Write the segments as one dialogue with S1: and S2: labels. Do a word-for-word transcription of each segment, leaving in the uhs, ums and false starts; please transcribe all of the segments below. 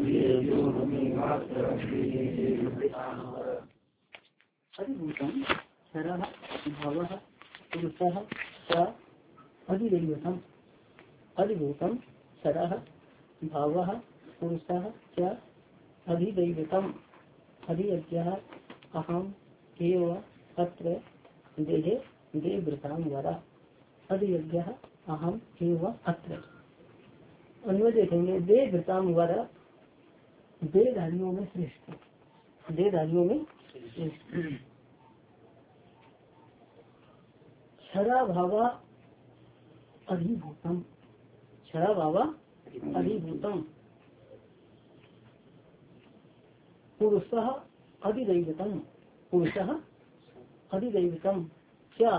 S1: अधिभूतम क्षरः भावः पुरुषः च अधिदैवतम्। अधिभूतम क्षरः भावः पुरुषः च अधिदैवतम्। अधियज्ञः अहम एव अत्र देहे देवृतां वरा। अधियज्ञः अहम एव अत्र। अन्वय देखेंगे, देवृतां वरा देहधारियों में श्रेष्ठ। देहधारियों में श्रेष्ठ। क्षरा भावा अधिभूतम। क्षरा भावा अधिभूतम। पुरुषः अधिदैवतम। पुरुषः अधिदैवतम। क्या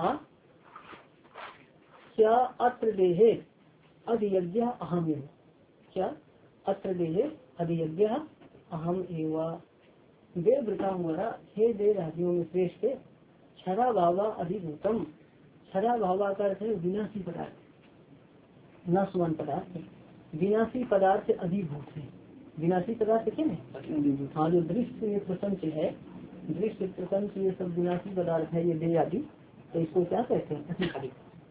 S1: क्या अत्र देहे अधियज्ञः अहम एव। क्या अत्र देहे अधियज्ञः अहम एव। देवव्रतां वरा हे देहधारियों में श्रेष्ठ। क्षरा भावा अधिभूतम। क्षरा भावा का अर्थ है विनाशी पदार्थ, नाशवान पदार्थ। विनाशी पदार्थ अधिभूत है। विनाशी पदार्थ क्या है? हाँ, जो दृश्य प्रपंच है, दृश्य प्रपंच ये सब विनाशी पदार्थ है, ये देह आदि, तो इसको क्या कहते हैं? अधिकारी।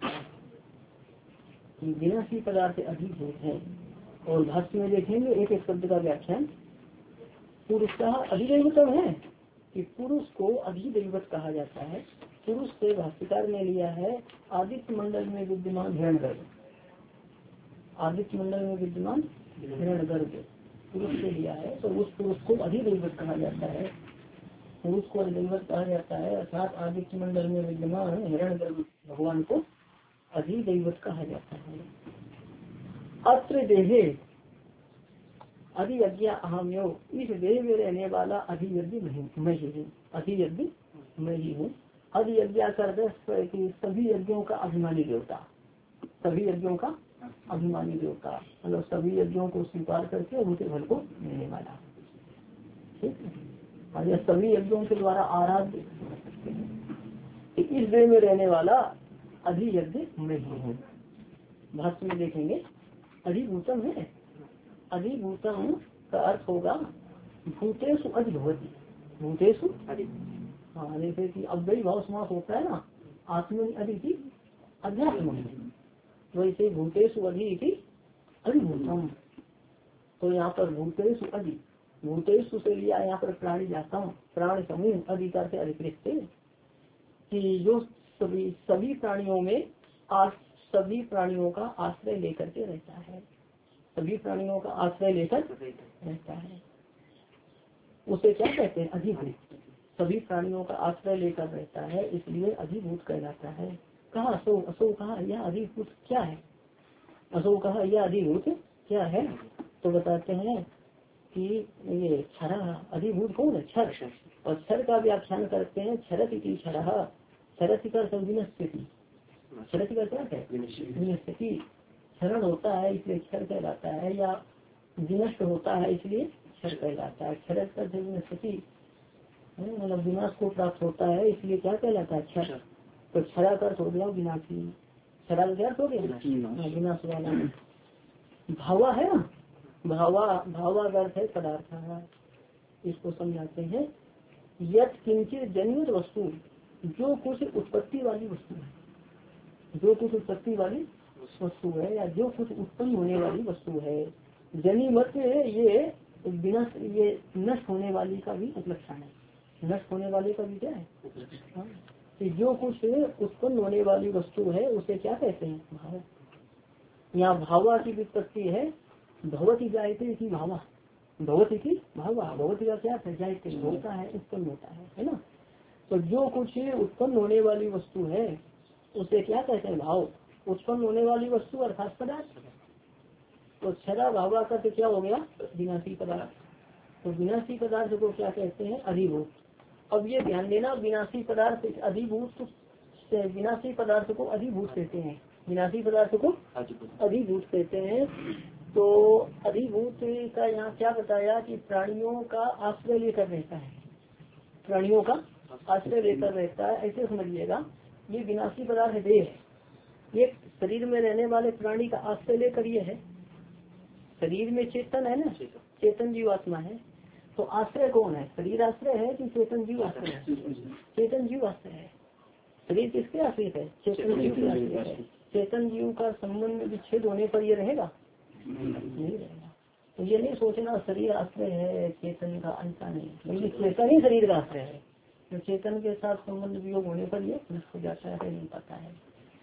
S1: विनाशी पदार्थ अधिभूत है। और भाष्य में देखेंगे एक एक शब्द का व्याख्यान। पुरुषः अधिदैवतम है कि पुरुष को अधिदैवत कहा जाता है। पुरुष से भाष्यकार ने लिया है आदित्य मंडल में विद्यमान हिरण्यगर्भ। आदित्य मंडल में विद्यमान हिरण्यगर्भ पुरुष से लिया है, तो उस पुरुष को अधिदैवत कहा जाता है। पुरुष को अधिदैवत कहा जाता है, अर्थात आदित्य मंडल में विद्यमान हिरण्यगर्भ भगवान को अधिदैवत कहा जाता है। अत्र देहे अधियज्ञ अहम यो। इस देह में रहने वाला अधियज्ञ मैं ही हूँ। अधियज्ञ मैं ही हूँ। अधियज्ञ कर सभी यज्ञों का अभिमानी देवता। सभी यज्ञों का अभिमानी देवता मतलब सभी यज्ञों को स्वीकार करके उनके फल को देने वाला। ठीक है। और यह सभी यज्ञों के द्वारा आराध्य इस देह में रहने वाला अधियज्ञ मैं ही हूँ। भाष्य में देखेंगे अधिभूतम है। अधिभूतम का अर्थ होगा भूतेषु अधिभवति। भूतेषु अधि। हाँ, जैसे कि अव्ययी भाव समास होता है ना, आत्मनि अधि अध्यात्म, वैसे भूतेषु अधि अधिभूतम। तो यहाँ पर भूतेषु अधि, भूतेषु से लिया यहाँ पर प्राणी जाता हूँ। प्राण समूह अधिकार से अधिकृत कि जो सभी सभी प्राणियों में आज सभी प्राणियों का आश्रय लेकर के रहता है। सभी प्राणियों का आश्रय लेकर रहता है, उसे क्या कहते हैं? अधिभूत। सभी प्राणियों का आश्रय लेकर रहता है, इसलिए अधिभूत कहलाता है। कहा असो असो कहा यह अधिभूत क्या है? असो कहा यह अधिभूत क्या है? तो बताते हैं कि ये क्षरा अधिभूत कौन है? क्षर। और क्षर का व्याख्यान करते हैं क्षरत इति क्षरः। क्षरत का विनश्यति। क्षरत का क्या है? विनश्यति। क्षरण होता है इसलिए क्षर कहलाता है, या विनष्ट होता है इसलिए क्षर कहलाता है। क्षरत का विनश्यति मतलब विनाश को प्राप्त होता है, इसलिए क्या कहलाता है? क्षर। तो क्षरा का अर्थ हो गया विनाशी। क्षरा का क्या अर्थ हो गया? विनाश वाला। भावा है ना, भावा भावा का अर्थ है पदार्थ। इसको समझाते हैं यत् किंचित जन्मित वस्तु, जो कुछ उत्पत्ति वाली वस्तु है, जो कुछ उत्पत्ति वाली वस्तु है या जो कुछ उत्पन्न होने वाली वस्तु है। जनी मत ये बिना ये नष्ट होने वाली का भी उपलक्षण है। नष्ट होने वाले का भी क्या है? हाँ, कि जो कुछ उत्पन्न होने वाली वस्तु है उसे क्या कहते हैं? भाव। यहाँ भावा की विपत्ति है भवती जायते की भावा। भवती की भावा, भवती का क्या है? जायते होता है, उत्पन्न होता है, है ना। तो जो कुछ उत्पन्न होने वाली वस्तु है उसे क्या कहते हैं? भाव। उत्पन्न होने वाली वस्तु अर्थात पदार्थ। तो क्षरा भावा का तो क्या हो गया? विनाशी पदार्थ। तो विनाशी पदार्थ को क्या कहते हैं? अधिभूत। अब ये ध्यान देना, विनाशी पदार्थ अधिभूत, विनाशी पदार्थ को अधिभूत कहते हैं। विनाशी पदार्थ को अधिभूत कहते हैं। तो अधिभूत का यहाँ क्या बताया कि प्राणियों का आश्रय लेकर रहता है। प्राणियों का आश्रय लेकर रहता है, ऐसे समझिएगा। ये विनाशी पदार्थ देह है, ये शरीर में रहने वाले प्राणी का आश्रय लेकर ये है। शरीर में चेतन है ना, चेतन जीव आत्मा है। तो आश्रय कौन है? शरीर आश्रय है कि चेतन जीव आश्रय है? चेतन जीव आश्रय है। शरीर किसके आश्रित है? चेतन जीव के आश्रित है। चेतन जीव का संबंध विच्छेद होने पर ये रहेगा नहीं रहेगा। तो ये नहीं सोचना शरीर आश्रय है चेतन का, ऐसा नहीं, बल्कि चेतन ही शरीर का आश्रय है। तो चेतन के साथ संबंध वियोग होने पर ये नष्ट हो जाता है, नहीं पाता है।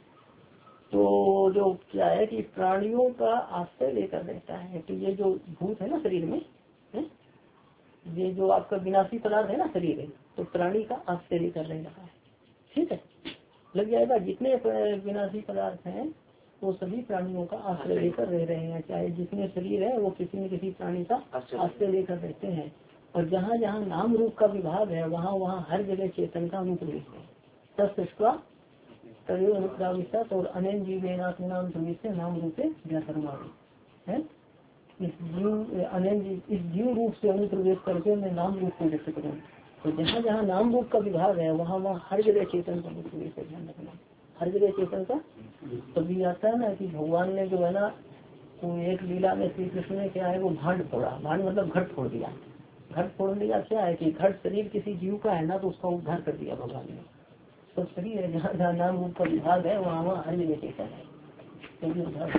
S1: तो जो क्या है कि प्राणियों का आश्रय लेकर रहता है। तो ये जो भूत है ना शरीर में है? ये जो आपका विनाशी पदार्थ है ना शरीर है, तो प्राणी का आश्रय लेकर रह रहा है। ठीक है, लग जाएगा। जितने विनाशी पदार्थ हैं वो सभी प्राणियों का आश्रय लेकर रह रहे हैं। चाहे जितने शरीर है वो किसी न किसी प्राणी का आश्रय लेकर रहते हैं। और जहाँ जहाँ नाम रूप का विभाग है वहाँ वहाँ हर जगह चेतन का अनुप्रवेश है। तत्सृष्ट्वा तदेव अनुप्राविष्ट और अनेन जीवेनात्मनाम प्रविष्ट नाम रूपे व्याकरणादि है। इस जीव अनेन जीव इस जीव रूप से अनुप्रवेश करके मैं नाम रूप को व्यक्त करूँ। तो जहाँ जहाँ नाम रूप का विभाग है वहाँ वहाँ हर जगह चेतन का अनुप्रवेश है, ध्यान रखना। हर जगह चेतन का तभी आता है ना कि भगवान ने जो है ना वो एक लीला में श्री कृष्ण ने क्या है वो भांड फोड़ा। भांड मतलब घट फोड़ दिया। घट फोड़ दिया क्या है कि घट शरीर किसी जीव का है ना तो उसका उद्धार कर दिया भगवान ने। तो शरीर है जहाँ जहाँ नाम रूप का विभाग है वहाँ वहाँ हर जगह चेतन है, तभी उद्धार।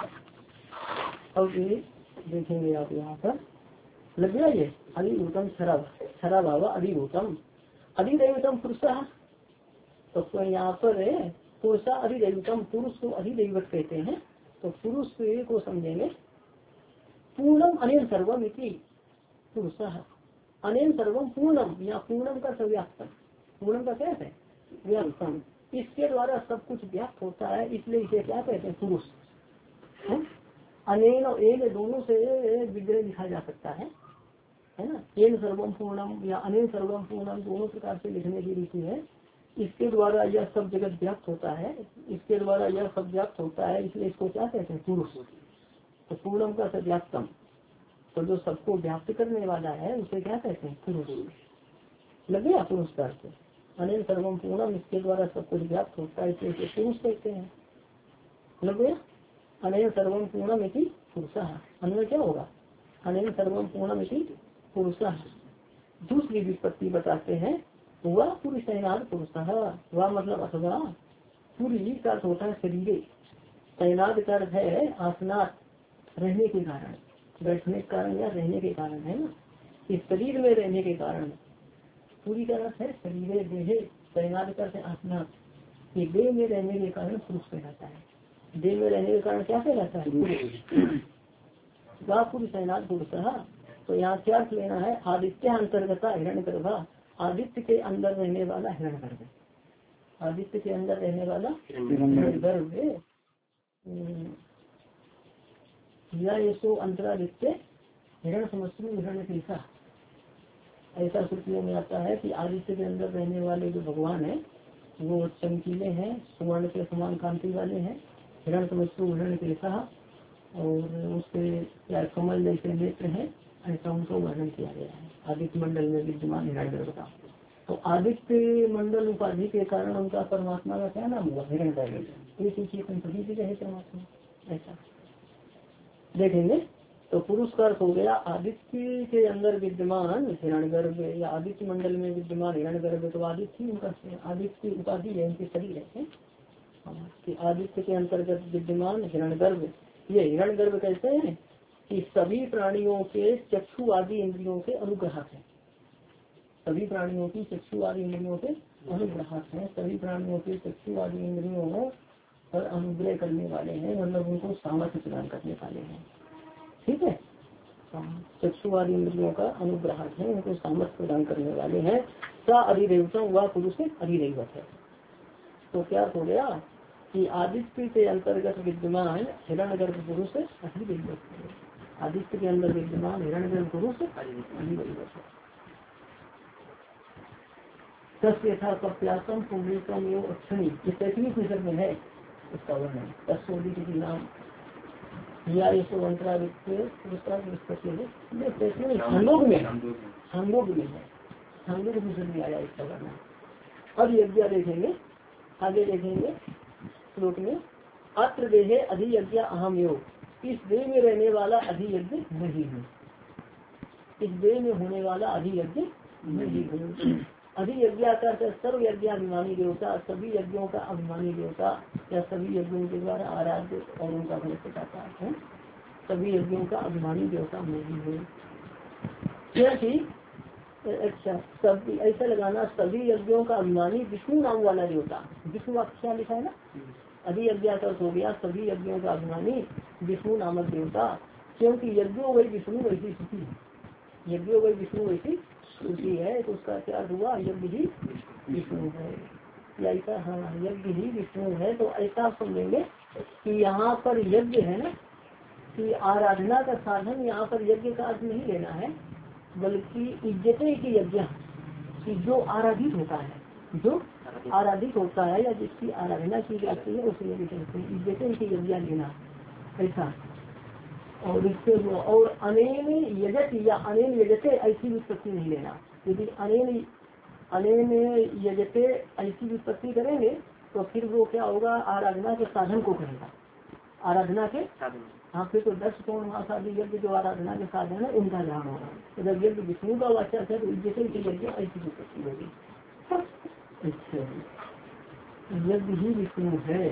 S1: अब देखेंगे आप यहाँ पर लग गया ये अधिभूतम शराब शराब भावा अधिभूतम अधिदैवतम पुरुष। तो यहाँ पर पुरुषा अधिदैवतम, पुरुष को अधिदैवत कहते हैं। तो पुरुष को समझेंगे पूर्णम अनेन सर्वम इति पुरुष। अनेन सर्वम पूर्णम, यहाँ पूर्णम का व्याप्तम, पूर्णम का क्या है व्याप्तम, इसके द्वारा सब कुछ व्याप्त होता है, इसलिए इसे क्या कहते हैं पुरुष। अनेन और एक दोनों से विग्रह लिखा जा सकता है है ना। एन सर्वम पूर्णम या अनेन सर्वम पूर्णम दोनों प्रकार से लिखने की रीति है। इसके द्वारा यह सब जगत व्याप्त होता है, इसके द्वारा यह सब व्याप्त होता है, इसलिए इसको क्या कहते हैं पुरुष। तो पूर्णम का व्याप्तम, तो जो सबको व्याप्त करने वाला है उसे क्या कहते हैं पुरुष। लग गया पुरुष का अर्थ। अनेन सर्वम पूर्णम, इसके द्वारा सब कुछ व्याप्त होता है, इसलिए पुरुष कहते हैं। लग गया। अनेन सर्वम पूर्णम इति पुरुषः, अन्य क्या होगा अनेन सर्वम पूर्णम इति पुरुषः। दूसरी विपत्ति बताते हैं वह पुरुष तैनात पुरुषः, वह मतलब अथवा पुरी का अर्थ होता है शरीर, तैनात का अर्थ है आसनात रहने के कारण, बैठने के कारण या रहने के कारण है ना। इस शरीर में रहने के कारण पूरी का अर्थ है शरीर देहे, तैनात का अर्थ है आसनात। ये देह में रहने के कारण पुरुष कहलाता है। देह में रहने के कारण क्या कहलाता है पुरुष। वह पुरुष तैनात पुरुषः। तो यहाँ क्या अर्थ लेना है आदित्य अंतर्गत हिरण्यगर्भ, आदित्य के अंदर रहने वाला हिरण्यगर्भ, आदित्य के अंदर रहने वाला हिरण्यगर्भ। या ये अंतरादित्य हिरण समस्तु हिरण्य तीसा, ऐसा श्रुतियों में आता है कि आदित्य के अंदर रहने वाले जो भगवान है वो चमकीले हैं, सुवर्ण के समान कांति वाले हैं। हिरण समस्तु हिरण्य तीसा और उसके क्या कमल जैसे नेत्र हैं, ऐसा उनको वर्णन किया गया है आदित्य मंडल में विद्यमान हिरण्यगर्भ का। तो आदित्य मंडल उपाधि के कारण उनका परमात्मा का क्या नाम हुआ हिरण्यगर्भ। ये सूची सभी जगह है परमात्मा, ऐसा देखेंगे। तो पुरुष का अर्थ हो गया आदित्य के अंदर विद्यमान हिरण्यगर्भ या आदित्य मंडल में विद्यमान हिरण्यगर्भ। तो आदित्य उनका आदित्य उपाधि है, उनके शरीर है कि आदित्य के अंतर्गत विद्यमान हिरण्यगर्भ। ये हिरण्यगर्भ कैसे हैं कि सभी प्राणियों के चक्षु आदि इंद्रियों के अनुग्राहक है, सभी प्राणियों की चक्षु आदि इंद्रियों के अनुग्राहक है, सभी प्राणियों के चक्षु आदि इंद्रियों पर अनुग्रह करने वाले हैं, मतलब उनको सामर्थ्य प्रदान करने वाले हैं। ठीक है, चक्षु आदि इंद्रियों का अनुग्राहक है, उनको सामर्थ्य प्रदान करने वाले हैं। सा अधिदेवता वह पुरुष अधिदेवत है। तो क्या हो गया कि आदित्य के अंतर्गत विद्यमान हिरण्यगर्भ पुरुष अधिदेवत है, आदित्य के अंदर विद्यमान हिरण्यगर्भ पुरुष अधिदेवत है। तस् यथा कप्यासम पुंडरीकम एवं अक्षणी, ये तैतवीं पुस्तक में है इसका वर्णन। तस्वीर के नाम या इसको अंतरादित्य पुरस्कार में सांगोग में है, सांगोग पुस्तक में आया इसका वर्णन। अब यज्ञ देखेंगे, आगे देखेंगे श्लोक में अत्र देहे अधियज्ञ अहम योग, इस देह में रहने वाला अधियज्ञ नहीं है। इस देह में होने वाला अधियज्ञ मैं ही हूँ। अधियज्ञ का सर्व यज्ञाभिमानी देवता, सभी यज्ञों का अभिमानी देवता या सभी यज्ञों के द्वारा आराध्य और उनका फल बताता है। सभी यज्ञों का अभिमानी देवता मैं ही हूँ। क्योंकि अच्छा सभी ऐसा लगाना, सभी यज्ञों का अभिमानी विष्णु नाम वाला देवता। विष्णु आप क्या लिखा है ना, अधियज्ञ का अर्थ हो गया सभी यज्ञों का अभिमानी विष्णु नामक देवता। क्योंकि यज्ञों वही विष्णु वैसी स्थिति है, यज्ञों वही विष्णु वैसी स्थिति है, तो उसका क्या अर्थ हुआ, यज्ञ ही विष्णु है या ऐसा। हाँ, यज्ञ ही विष्णु है। तो ऐसा समझेंगे कि यहाँ पर यज्ञ है ना, कि आराधना का साधन यहाँ पर यज्ञ का अर्थ नहीं लेना है, बल्कि इज्जते की यज्ञ कि जो आराधित होता है, जो आराधित होता है या जिसकी आराधना की जाती है उसे यज्ञ कहते हैं। इज्जते की यज्ञ लेना ऐसा। और इससे और अनेन यजत या अनेन यजते ऐसी विपत्ति नहीं लेना। यदि अनेन अनेन यजते ऐसी विपत्ति करेंगे तो फिर वो क्या होगा, आराधना के साधन को कहेगा, आराधना के। हाँ, फिर तो दस कौन महासादी यज्ञ जो आराधना के साधन है उनका ध्यान होगा। तो जब यज्ञ विष्णु का वाचक है तो इज्जते की यज्ञ ऐसी विपत्ति होगी। अच्छा, यज्ञ ही विष्णु है,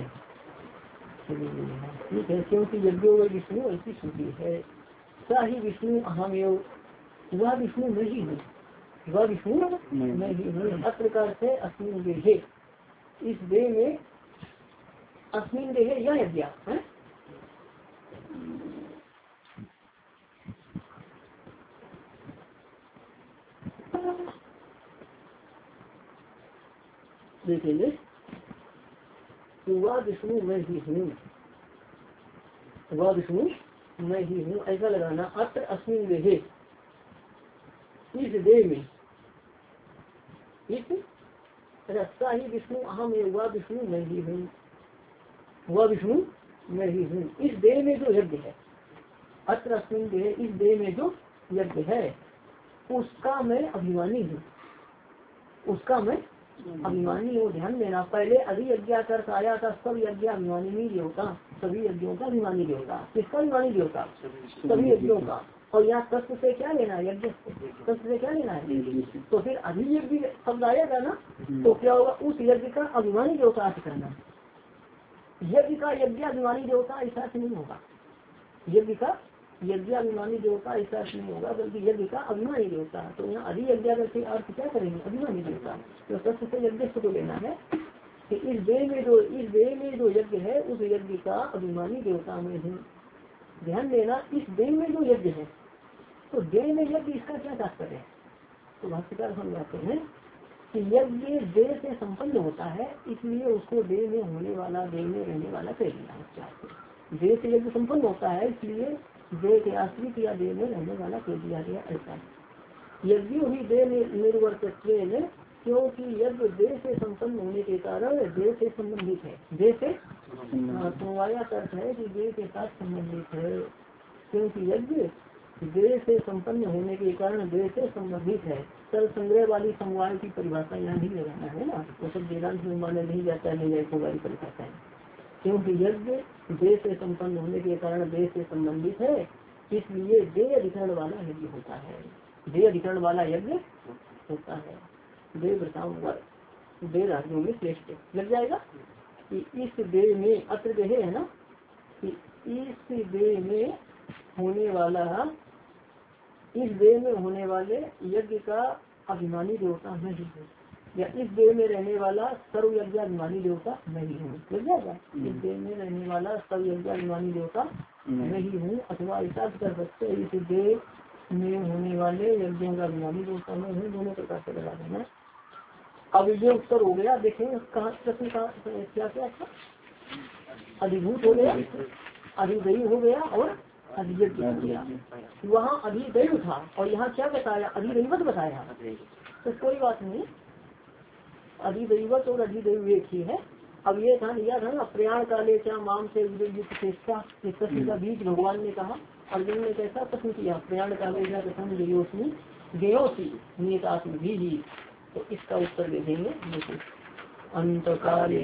S1: ठीक है। क्योंकि यज्ञ व विष्णु ऐसी श्रुति है। सा ही विष्णु अहम एव, वह विष्णु मैं ही हूँ, वह विष्णु मैं ही हूँ। इस प्रकार से अस्मिन देहे, इस देह में, अस्मिन देहे यह यज्ञ है। देखेंगे, वह विष्णु मैं ही हूँ, वह विष्णु मैं ही हूँ ऐसा लगाना। अत्र अस्मिन देहे, इस देह में, इस रस्ता ही विष्णु अहम है, वह विष्णु मैं ही हूँ, वह विष्णु मैं ही हूँ। इस देह में जो यज्ञ है, अत्र अस्मिन देहे, इस देह में जो यज्ञ है उसका मैं अभिमानी हूँ, उसका मैं अभिमानी हो। ध्यान देना, पहले अधियज्ञ अर्थ आया था सब यज्ञ अभिमानी नहीं देवता, सभी यज्ञों का अभिमानी देवता। किसका अभिमानी देवता, सभी यज्ञों का। और यहाँ तत्व से क्या लेना है, यज्ञ तत्व से क्या लेना है। तो फिर अधियज्ञ शब्द आएगा ना, तो क्या होगा, उस यज्ञ का अभिमानी देवता अर्थ करना। यज्ञ का यज्ञ अभिमानी देवता ऐसा नहीं होगा, यज्ञ का यज्ञ अभिमानी देवता ऐसा नहीं होगा, बल्कि यज्ञ का अभिमानी देवता। तो यहाँ अधियज्ञ के अर्थ क्या करेंगे, अभिमानी देवता। तो तत्व से यज्ञ को लेना है कि इस देह में जो इस देह में जो यज्ञ है उस यज्ञ का अभिमानी देवता में हूँ। ध्यान देना, इस देह में जो यज्ञ है, तो देह में यज्ञ इसका क्या तात्पर्य है। तो भाष्यकार समझाते हैं कि यज्ञ देह से संपन्न होता है, इसलिए उसको देह में होने वाला, देह में रहने वाला कह दिया। देह से यज्ञ संपन्न होता है इसलिए देह के आश्रित या देह में रहने वाला कह दिया गया। ऐसा यज्ञ ही देह में निर्वर्तत्व, क्योंकि यज्ञ देह से संपन्न होने के कारण देह से संबंधित है। देह से समवाया अर्थ है कि देह के साथ संबंधित है, क्योंकि यज्ञ देह से संपन्न होने के कारण देह से संबंधित है। सर्व संग्रह वाली समवाय की परिभाषा यहाँ नहीं लगाना है ना, तो सब वेदांत में माना नहीं जाता है, नहीं वाली परिभाषा है। क्योंकि यज्ञ देह से संपन्न होने के कारण देह से संबंधित है, इसलिए देह अधिकरण वाला यज्ञ होता है, देह अधिकरण वाला यज्ञ होता है। देह वृताम देह राज्यों में श्रेष्ठ लग जाएगा कि इस देह में, अत्र देह है ना, कि इस देह में होने वाला, इस देह में होने वाले यज्ञ का अभिमानी देवता मैं ही हूँ, या इस देह में रहने वाला सर्व यज्ञ अभिमानी देवता मैं ही हूँ। लग जाएगा, इस देह में रहने वाला सर्व यज्ञ अभिमानी देवता मैं ही हूँ। अथवा ऐसा कर सकते, इस देह में होने वाले यज्ञों का अभिमानी देवता मैं हूँ, दोनों प्रकार से लगा देना। अब ये उत्तर हो गया। देखें कहाँ प्रश्न का क्या क्या था, अधिभूत हो गया, अधिदैव हो गया और अधियज्ञ हो गया। वहाँ अधिदैव था और यहाँ क्या बताया, अधिदैवत बताया। तो कोई बात नहीं, अधिदैवत और अधिदैव एक ही है। अब ये था लिया था ना, प्रयाण काले क्या माम से चेष्टा, इस प्रश्न का बीच भगवान ने कहा। अर्जुन ने कैसा प्रश्न किया, प्रयाण काले क्या प्रश्न गेयोसी गेयोसी नियतात्म भी, तो इसका उत्तर दे देंगे। अंत काले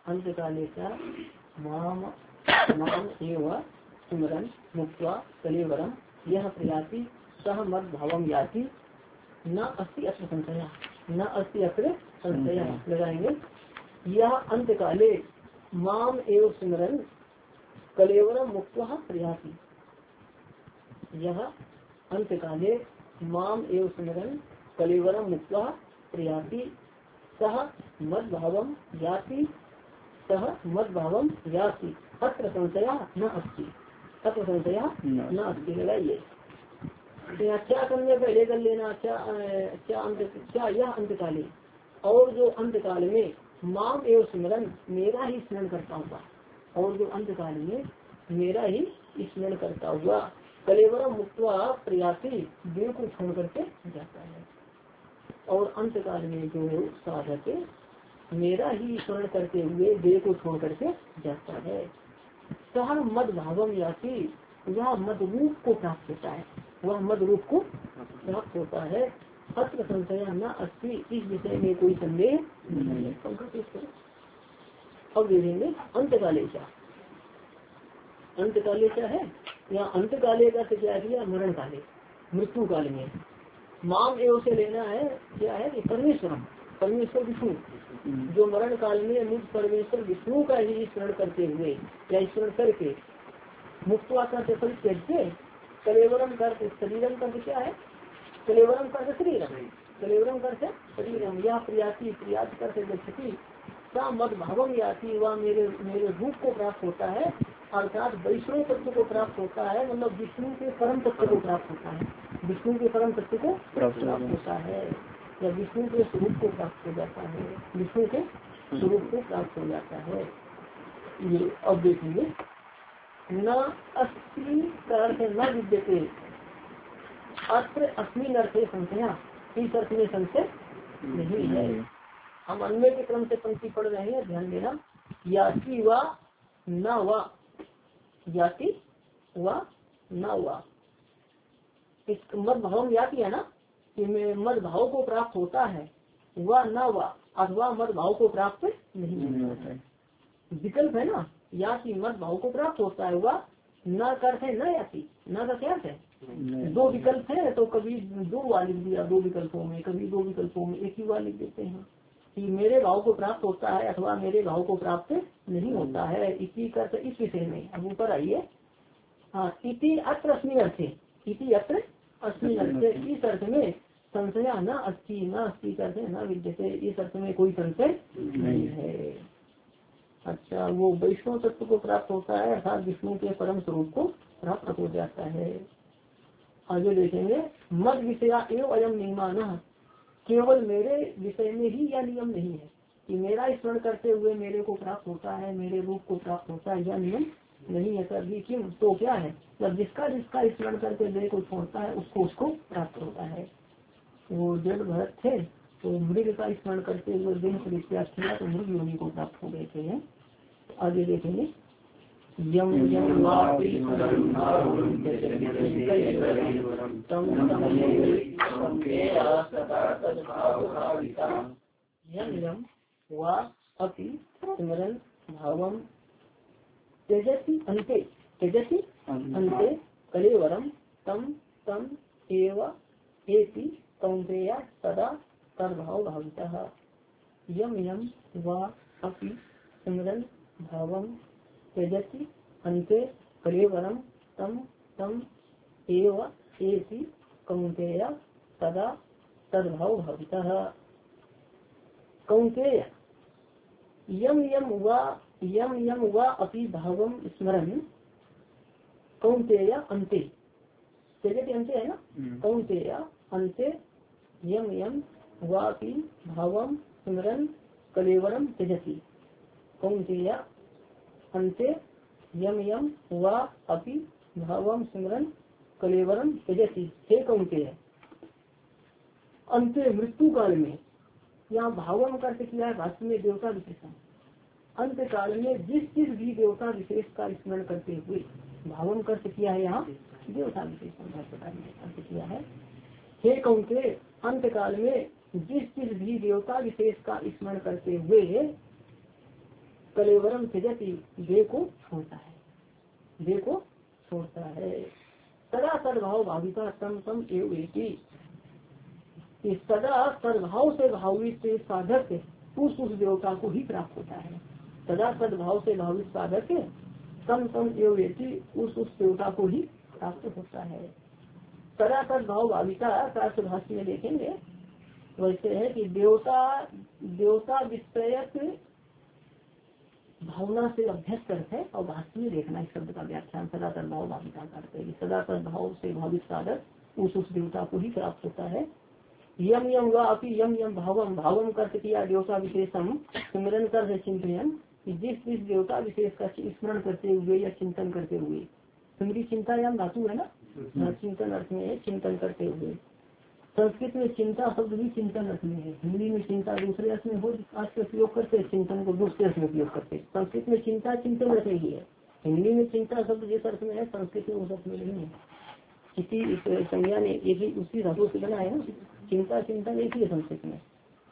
S1: अंत काले का माम माम एवं स्मरन मुक्त्वा कलेवरम यह प्रयाति सह मद भावम याति न अस्ति अत्र संशय न अस्ति अत्र संशय लगाएंगे। यह अंत काले माम एवं स्मरन कलेवरम मुक्त्वा प्रयाति, यह अंत काले माम एवं स्मरन कलेवरम मुक्त्वा प्रयाति सह मद भावम याति सह मद भावम याति अत्र संशय न अस्ति अत्र संशय न अस्ति लगाइए। क्या करने पहले कर लेना, क्या क्या अंत क्या यह अंत काले, और जो अंत काल में माम एवं स्मरण मेरा ही स्मरण करता हुआ, और जो अंत काल में मेरा ही स्मरण करता हुआ कलेवरा मुक्त्वा प्रयासी देव को छोड़ करके जाता है। और अंत काल में जो साधक मेरा ही स्मरण करते हुए देह को छोड़ करके जाता है। सह मद भावम याति, वह मद रूप को प्राप्त होता है, वह मद रूप को प्राप्त होता है। अत्र संशय न अस्ति, इस विषय में कोई संदेह नहीं है। अब देखेंगे अंत काले क्या, अंत काले क्या है। यहाँ अंत काले का क्या किया, मरण काले, मृत्यु काल में। माम एवं से लेना है क्या है कि परमेश्वरम, परमेश्वर विष्णु, जो मरण काल में मुझ परमेश्वर विष्णु का ही स्मरण करते हुए या स्मरण करके मुक्त्वा करते परित्यज्य कलेवरम करते शरीरम करते क्या है, कलेवरम करते शरीरम, कलेवरम करते शरीरम या प्रयाति प्रयास करते गच्छति सा मद भावम याति, वह मेरे मेरे रूप को प्राप्त होता है, अर्थात वैष्णव तत्व को प्राप्त होता है, मतलब विष्णु के परम तत्व को प्राप्त होता है, विष्णु के परम तत्व को प्राप्त होता है, या विष्णु के स्वरूप को प्राप्त हो जाता है, विष्णु के स्वरूप को प्राप्त हो जाता है। ये अब देखेंगे न अस्ति का अर्थ न विद्यते, अत्र अस्मिन अर्थे संशय, इस अर्थ में संशय नहीं है। हम अन्वय के क्रम से पंक्ति पढ़ रहे हैं, ध्यान देना। याति वा न वा, याति वा न वा, इस मद भाव याति है ना, कि मद भाव को प्राप्त होता है, वह न वा अथवा मद भाव को प्राप्त नहीं होता है। विकल्प है ना, या कि मद भाव को प्राप्त होता है, वह न करते न याति, न का क्या है, दो विकल्प है तो कभी दो वार लिख दिया, दो विकल्पों में, कभी दो विकल्पों में एक ही बार लिख देते हैं कि मेरे भाव को प्राप्त होता है अथवा मेरे भाव को प्राप्त नहीं होता है। इसी का इस विषय में अब ऊपर आइए। हाँ, इति अत्र अस्मिन अर्थे, इति अत्र अस्मिन अर्थे, इस अर्थ में संशय न अस्ति, न अस्ति करते न विद्यते, इस अर्थ में कोई संशय नहीं है। अच्छा, वो वैष्णव तत्व को प्राप्त होता है अर्थात विष्णु के परम स्वरूप को प्राप्त हो जाता है। आगे देखेंगे मद विषया एवं अयम नियमान, केवल मेरे विषय में ही यह नियम नहीं है कि मेरा स्मरण करते हुए मेरे को प्राप्त होता है, मेरे रूप को प्राप्त होता है, यह नियम नहीं है। तभी क्यों, तो क्या है, जब जिसका जिसका स्मरण करके देह को छोड़ता है उसको उसको प्राप्त होता है। वो जड़ भरत थे तो मृग का स्मरण करते हुए देह परित्याग किया तो मृग योनि को प्राप्त हो गए थे। आगे देखेंगे यम यम यम वा अपि स्मरण भावम तेजसी अंते, तेजसी अंते कलेवरम तम तम एव एति कौन्तेय सदा तद्भाव भावितः। यम यम वा अपि स्मरन् भावं त्यजति अन्ते कलेवरम तम तम एव एति कौन्तेय सदा तद्भाव भावितः। कौन्तेय यम यम वा यम यम वा अपि भावं स्मरन्, कौन्तेय अन्ते, त्यजति अन्ते है ना, कौन्तेय अन्ते यम यम वापि भावम स्मरन् कलेवरम त्यजति, कौन्तेय अन्ते यम यम वा अपि भावम स्मरन् कलेवरम त्यजति। हे कौन्तेय, अंते मृत्यु काल में, यहाँ भावम करके किया है भाष्य में देवता विशेषण, अंत काल में जिस जिस भी देवता विशेष का स्मरण करते हुए, भावम करके किया है यहाँ देवता विशेषण भाष्यकार किया है। हे कौन्तेय, अंत काल में जिस जिस भी देवता विशेष का स्मरण करते हुए कलेवरम त्यजति, देह को छोड़ता है, देह को छोड़ता है। सदा सद्भाव भाविता तम तम एव एति, सदा सद्भाव से भावित साधक उस उस देवता को ही प्राप्त होता है। सदा सद्भाव से भावित साधक तम तम एव एति, उस उस देवता को ही प्राप्त होता है। सदा सद्भाव भाविता का भाष्य में देखेंगे वैसे है कि देवता देवता विषयक भावना से अभ्यस्त करते है, और भाष्य में देखना इस शब्द का व्याख्यान सदा सद्भाव भाविता करते है। सदा सद्भाव से भावित साधक उस उस देवता को ही प्राप्त होता है। यम यम व अपि यम यम भावम, भावम कर किया देवता विशेषम स्मरण कर चिंतन, जिस जिस देवता विशेष का स्मरण करते हुए या चिंतन करते हुए, स्मृति चिंता या धातु है ना, चिंतन अर्थ में है चिंतन करते हुए। संस्कृत में चिंता शब्द भी चिंतन अर्थ में है, हिंदी में चिंता दूसरे अर्थ में हो आज का प्रयोग करते, चिंतन को दूसरे अर्थ में उपयोग करते। संस्कृत में चिंता चिंतन अर्थ ही है, हिंदी में चिंता शब्द जिस अर्थ में है संस्कृत में उस अर्थ में नहीं है। किसी संज्ञा ने एक ही उसी धातु से बना है ना, चिंता चिंतन एक ही है संस्कृत में।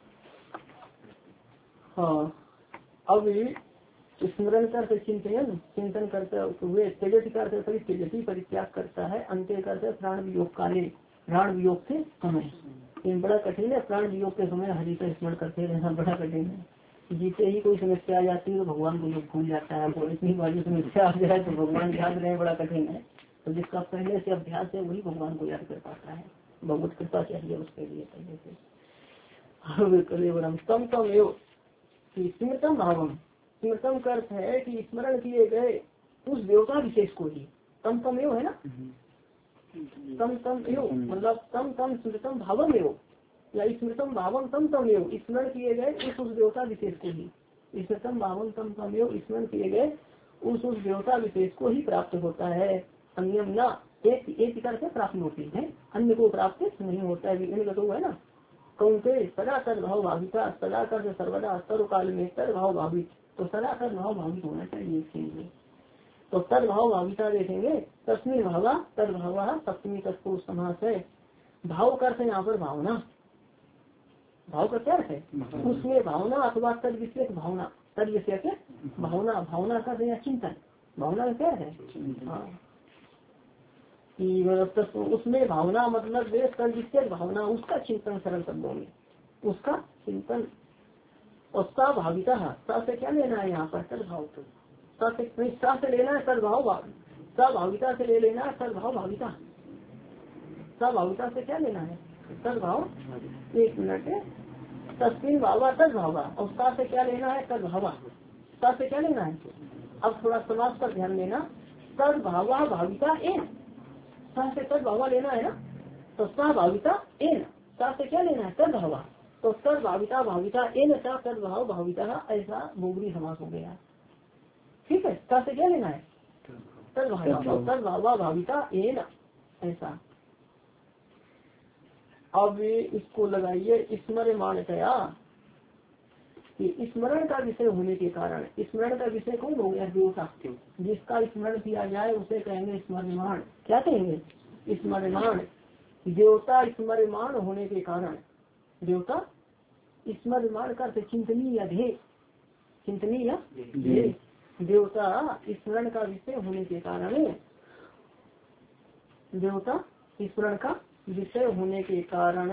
S1: हाँ, अब स्मरण करते चिंतन चिंतन करते हुए त्यजति करते परित्यजति परित्याग करता है। अंत्य करते प्राण वियोग काले, प्राण वियोग के समय, इन बड़ा कठिन है। प्राण वियोग के समय हरि का स्मरण करते रहना बड़ा कठिन है। जीते ही कोई समस्या आ जाती है तो भगवान को लोग भूल जाता है, और इतनी बारी समस्या आ जाए तो भगवान याद रहे बड़ा कठिन है। तो जिसका पहले से अभ्यास है वही भगवान को याद कर पाता है, बहुत कृपा चाहिए उसके लिए पहले से। कलेवरम तम तम एव स्मृतम भावम, स्मृतम का अर्थ है कि स्मरण किए गए उस देवता विशेष को ही, तम तम एव है ना, तम तम एव मतलब तम तम स्मृतम भावम एव या स्मृतम भावम तम तम एव, स्मरण किए गए उस उस देवता विशेष को ही, स्मृतम भावम तम तम एव स्मरण किए गए उस उस देवता विशेष को ही प्राप्त होता है। अन्य न एक एक करके प्राप्त होती है, अन्य को प्राप्त नहीं होता है। तो है ना कौनते सदा सद्भाव भाविता, सदा कर सर्वदा सर्व काल में सद्भाव भावित, तो सदा सद्भाव भावित होना चाहिए इसके लिए। तो सद्भाव भाविता देखेंगे तस्वीर भावा सद्भाव सप्तमी तत्पुरुष समास है। भाव करते यहाँ पर भावना, भाव का क्या है उसमें भावना अथवा तद विषय भावना, तद विषय के भावना, भावना का या चिंतन, भावना का क्या है हाँ कि उसमें भावना मतलब तद विषय भावना, उसका चिंतन सरल शब्दों में उसका चिंतन। और सभाविता सा से क्या लेना है यहाँ पर सद्भाव, तो सा से सा से लेना है सद्भाव, सभाविता से ले लेना है सद्भाव भाविता, सभाविता से क्या लेना है सद्भाव। एक मिनट, तस्वीर भावा सद्भावा, और सा से क्या लेना है सद्भावा, सा से क्या लेना है। अब थोड़ा समाज पर ध्यान देना, सद्भावा भाविता एन, सा से सद्भावा लेना है ना, तो सभाविता एन, सा से क्या लेना है सद्भावा, तो सद्भाविता भाविता एन सा सद्भाव भाविता, ऐसा बहुब्री समास हो गया। ठीक है, सा से क्या लेना है सद्भावा, सद्भावा भाविता एन ऐसा। अब इसको लगाइए स्मरणमानतया, कि स्मरण का विषय होने के कारण, स्मरण का विषय कौन हो गया देवता, जिसका स्मरण किया जाए उसे कहेंगे स्मरणमान। क्या कहेंगे स्मरणमान, देवता स्मरणमान होने के कारण, देवता स्मरणमान का चिंतनीय या ध्येय, चिंतनीय या ध्येय, देवता स्मरण का विषय होने के कारण, देवता स्मरण का विषय होने के कारण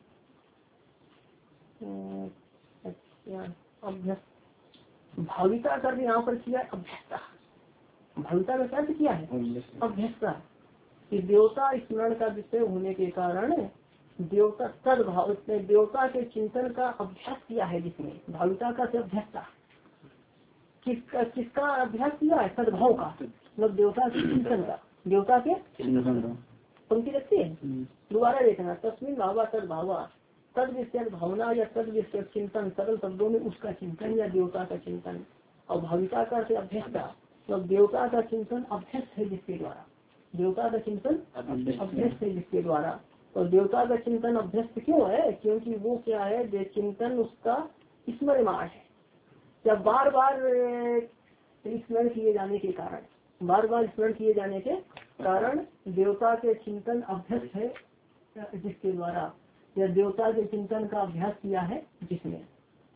S1: अभ्यस्त, भाविता कर यहाँ पर किया अभ्यस्ता, भाविता का क्या किया है अभ्यस्ता, कि देवता स्मरण का विषय होने के कारण देवता सद्भाव, देवता के चिंतन का अभ्यास किया है जिसने, भाविता का से अभ्यस्ता, किसका किसका अभ्यास किया है सद्भाव का, मतलब देवता के चिंतन का, देवता के पंक्ति रखती है दोबारा देखना, तस्वीर भावा सद्भावा, तद विषय भावना या तद विषय चिंतन, सरल शब्दों में उसका चिंतन या देवता का चिंतन। और भाविता का से अभ्यस्ता, मतलब देवता का चिंतन अभ्यस्त है जिसके द्वारा, देवता का चिंतन अभ्यस्त है जिसके द्वारा। और देवता का चिंतन अभ्यस्त क्यों है, क्योंकि वो क्या है चिंतन उसका स्मरणमान है, जब बार बार स्मरण किए जाने के कारण, बार बार स्मरण किए जाने के कारण देवता के चिंतन अभ्यस्त है जिसके द्वारा, या देवता के चिंतन का अभ्यास किया है जिसने।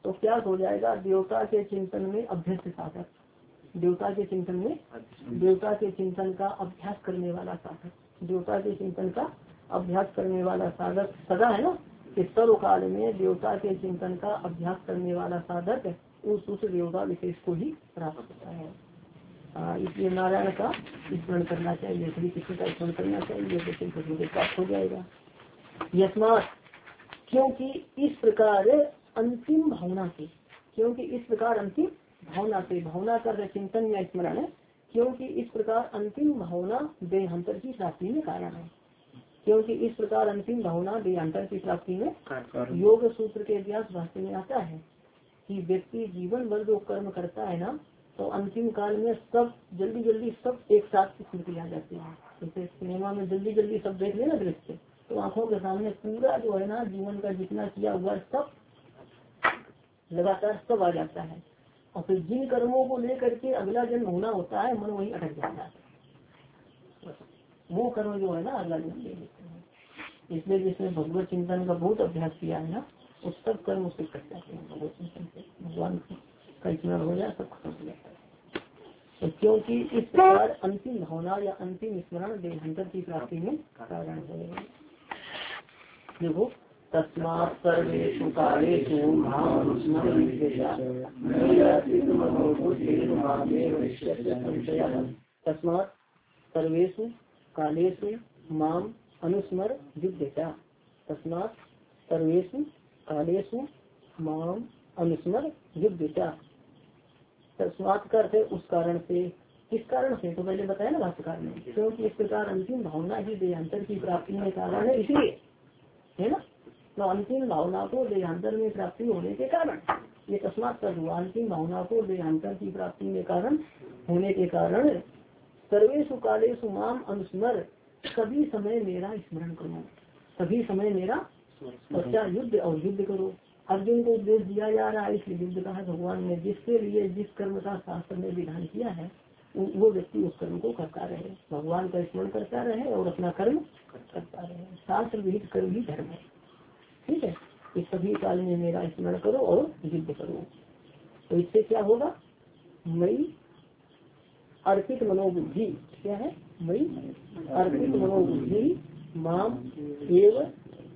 S1: तो क्या हो जाएगा, देवता के चिंतन में अभ्यस्त साधक, देवता के चिंतन में देवता के चिंतन का अभ्यास करने वाला साधक, देवता के चिंतन का अभ्यास करने वाला साधक सदा है ना, कि सर्व काल में देवता के चिंतन का अभ्यास करने वाला साधक उस उस देवता विशेष को ही प्राप्त होता है। आ, इसलिए नारायण का स्मरण करना चाहिए, श्री कृष्ण का स्मरण करना चाहिए, तो श्री कृष्ण के प्राप्त हो जाएगा। यस्मात्, क्योंकि इस प्रकार अंतिम भावना से, क्योंकि इस प्रकार अंतिम भावना से, भावना कर चिंतन या स्मरण है, क्योंकि इस प्रकार अंतिम भावना देहांतर की प्राप्ति में कारण है, क्योंकि इस प्रकार अंतिम भावना देहांतर की प्राप्ति में योग सूत्र के अभ्यास भाष्य में आता है कि व्यक्ति जीवन भर जो कर्म करता है ना, तो अंतिम काल में सब जल्दी जल्दी सब एक साथ स्मृति आ जाती है। जैसे सिनेमा में जल्दी जल्दी सब देख लेना दृश्य, तो आंखों के सामने पूरा जो है ना जीवन का जितना किया हुआ सब लगातार सब आ जाता है, और फिर जिन कर्मों को लेकर के अगला जन्म होना होता है मन वही अटक जाता है, वो कर्म जो है ना अगला जन्म ले लेते हैं। इसलिए जिसने भगवत चिंतन का बहुत अभ्यास किया है ना, उस सब कर्म उससे कट जाते हैं भगवत चिंतन से, भगवान का स्मरण हो जाए सब खत्म हो जाता है। तो क्योंकि इस प्रकार अंतिम भावना या अंतिम स्मरण देहांतर की प्राप्ति में कारण है। देखो, तस्मात् सर्वेषु कालेषु मां तस्मात् सर्वेषु कालेषु माम अनुस्मर युद्धेचा, तस्मात् सर्वेषु कालेषु माम अनुस्मर युद्धेचा। तस्मात् का अर्थ है उस कारण से, किस कारण से, तो पहले बताया ना भाष्यकार ने, क्योंकि इस प्रकार अंतिम भावना ही देहांतर की प्राप्ति में कारण है, इसलिए है ना, तो अंतिम भावना को देहांतर में प्राप्ति होने के कारण, ये तस्मात् कर हुआ, अंतिम भावना को देहांतर की प्राप्ति में कारण होने के कारण सर्वेषु कालेषु माम अनुस्मर, सभी समय मेरा स्मरण करो, सभी समय मेरा, और क्या युद्ध और युद्ध करो। अर्जुन को उपदेश दिया जा रहा है इसलिए युद्ध कहा भगवान ने, जिसके लिए जिस कर्म का शास्त्र ने विधान किया है वो व्यक्ति उस कर्म को करता रहे, भगवान का स्मरण करता रहे और अपना कर्म करता रहे, शास्त्र विहित कर्म ही धर्म है। ठीक है, इस सभी काल में मेरा स्मरण करो और युद्ध करो, तो इससे क्या होगा, मई अर्पित मनोबुद्धि, क्या है, मई अर्पित मनोबुद्धि माम एव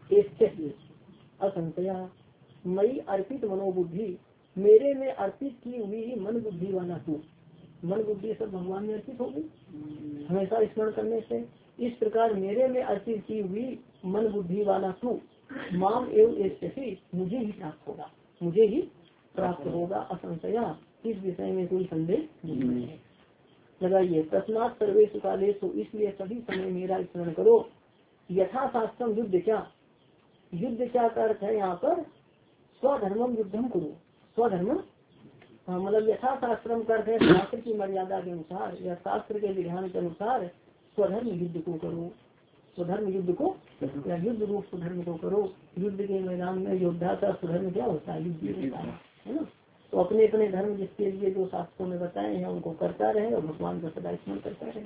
S1: असंशया, मई अर्पित मनोबुद्धि, मेरे में अर्पित की हुई मन बुद्धि वाला तू, मन बुद्धि सब भगवान में अर्पित होगी हमेशा स्मरण करने से, इस प्रकार मेरे में अर्पित की हुई मन बुद्धि वाला तू माम एव एष्यसि, मुझे ही प्राप्त होगा, मुझे ही प्राप्त होगा असंशया, इस विषय में कोई संदेह नहीं है। लगाइए, तस्मात् सर्वेषु कालेषु, इसलिए सभी समय मेरा स्मरण करो, यथा शास्त्रम युद्ध क्या, युद्ध क्या का अर्थ है यहाँ पर स्वधर्मम युद्धम करो, स्वधर्म मतलब यथा शास्त्रम का अर्थ है शास्त्र की मर्यादा के अनुसार या शास्त्र के विधान के अनुसार स्वधर्म युद्ध को करो, स्वधर्म युद्ध को या युद्ध रूप स्वधर्म को करो। युद्ध के मैदान में योद्धा का स्वधर्म क्या होता है, युद्ध होता है, है ना। तो अपने अपने धर्म जिसके लिए जो शास्त्रों में बताए हैं उनको करता रहे और भगवान का सदा स्मरण करता रहे।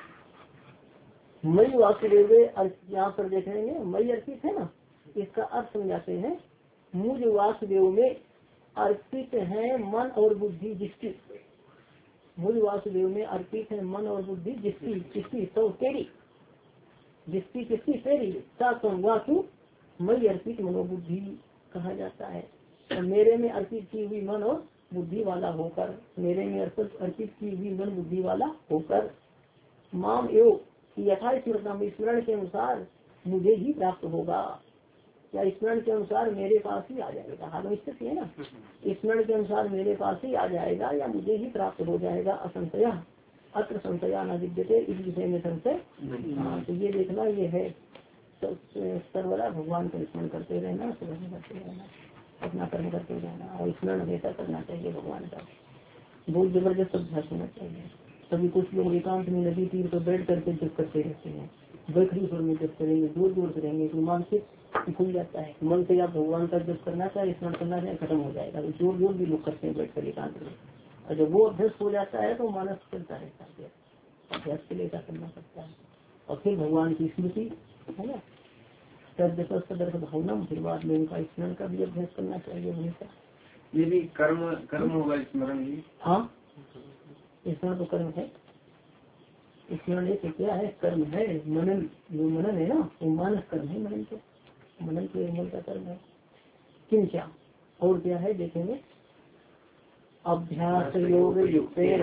S1: मई वासुदेव यहाँ पर देखेंगे मई अर्पित है ना, इसका अर्थ समझाते हैं, मुझ वासुदेव में अर्पित है मन और बुद्धि जिसकी, मुझ वासुदेव में अर्पित है मन और बुद्धि जिसकी, किसकी, तो तेरी, जिसकी किसकी, तेरी, वासु मई अर्पित मनोबुद्धि कहा जाता है। और मेरे में अर्पित की हुई मन और बुद्धि वाला होकर, मेरे में अर्पित अर्पित की हुई मन बुद्धि वाला होकर, माम एव यथा स्मरण के अनुसार मुझे ही प्राप्त होगा, या स्मरण के अनुसार मेरे पास ही आ जाएगा, हाल स्थिति है ना, स्मरण के अनुसार मेरे पास ही आ जाएगा या मुझे ही प्राप्त हो जाएगा। असंशया, अत्र संशया न विद्यते, इस विषय में संशय। हाँ, तो ये देखना ये है सर्वदा भगवान का स्मरण करते रहना, स्मरण करते रहना, अपना कर्म करते रहना और स्मरण हमेशा करना चाहिए भगवान का, बहुत जबरदस्त अभ्यास होना चाहिए। सभी कुछ लोग एकांत में नदी तीर पर बैठ करके जब करते रहते हैं, बैठरी स्वर में जब करेंगे, जोर जोर से रहेंगे तो मानसिक खुल जाता है, मन से आप भगवान का जब करना चाहे, स्मरण करना चाहे, खत्म हो जाएगा। तो जोर जोर भी लोग करते हैं बैठ कर एकांत में, और जब वो अभ्यास हो जाता है तो मानस चलता रहता है, अभ्यास के लिए क्या करना पड़ता है, और फिर भगवान की स्मृति है ना, तदर्थ भावना, फिर बाद में उनका स्मरण का भी अभ्यास करना चाहिए हमेशा।
S2: ये भी कर्म कर्म होगा स्मरण भी।
S1: हाँ स्मरण तो कर्म है, स्मरण एक क्या है, कर्म है। मनन जो मनन है ना वो मानस कर्म है, मनन के मनन के मन का कर्म है। किन क्या और क्या है देखेंगे। अभ्यास योग युक्तेन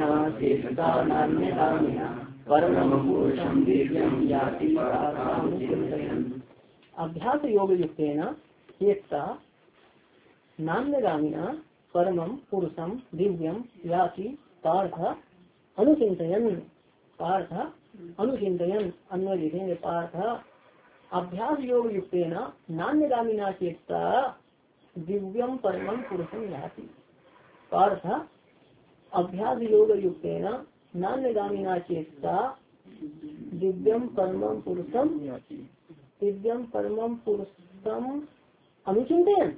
S1: अभ्यास योग युक्तेन एकता नान्यगामिना परमं पुरुषम दिव्यम याति पार्थ अनुचिंतयन् पार्थ अनुचिंतयन् अन्वय लिखेंगे पार्थ अभ्यास योग युक्तेन नान्यगामिना चेता दिव्यम परमं पुरुषम याति पार्थ अभ्यास योग युक्तेन नान्यगामिना चेता दिव्यम परमं पुरुषम दिव्यम परमं पुरुषम अनुचिंतयन्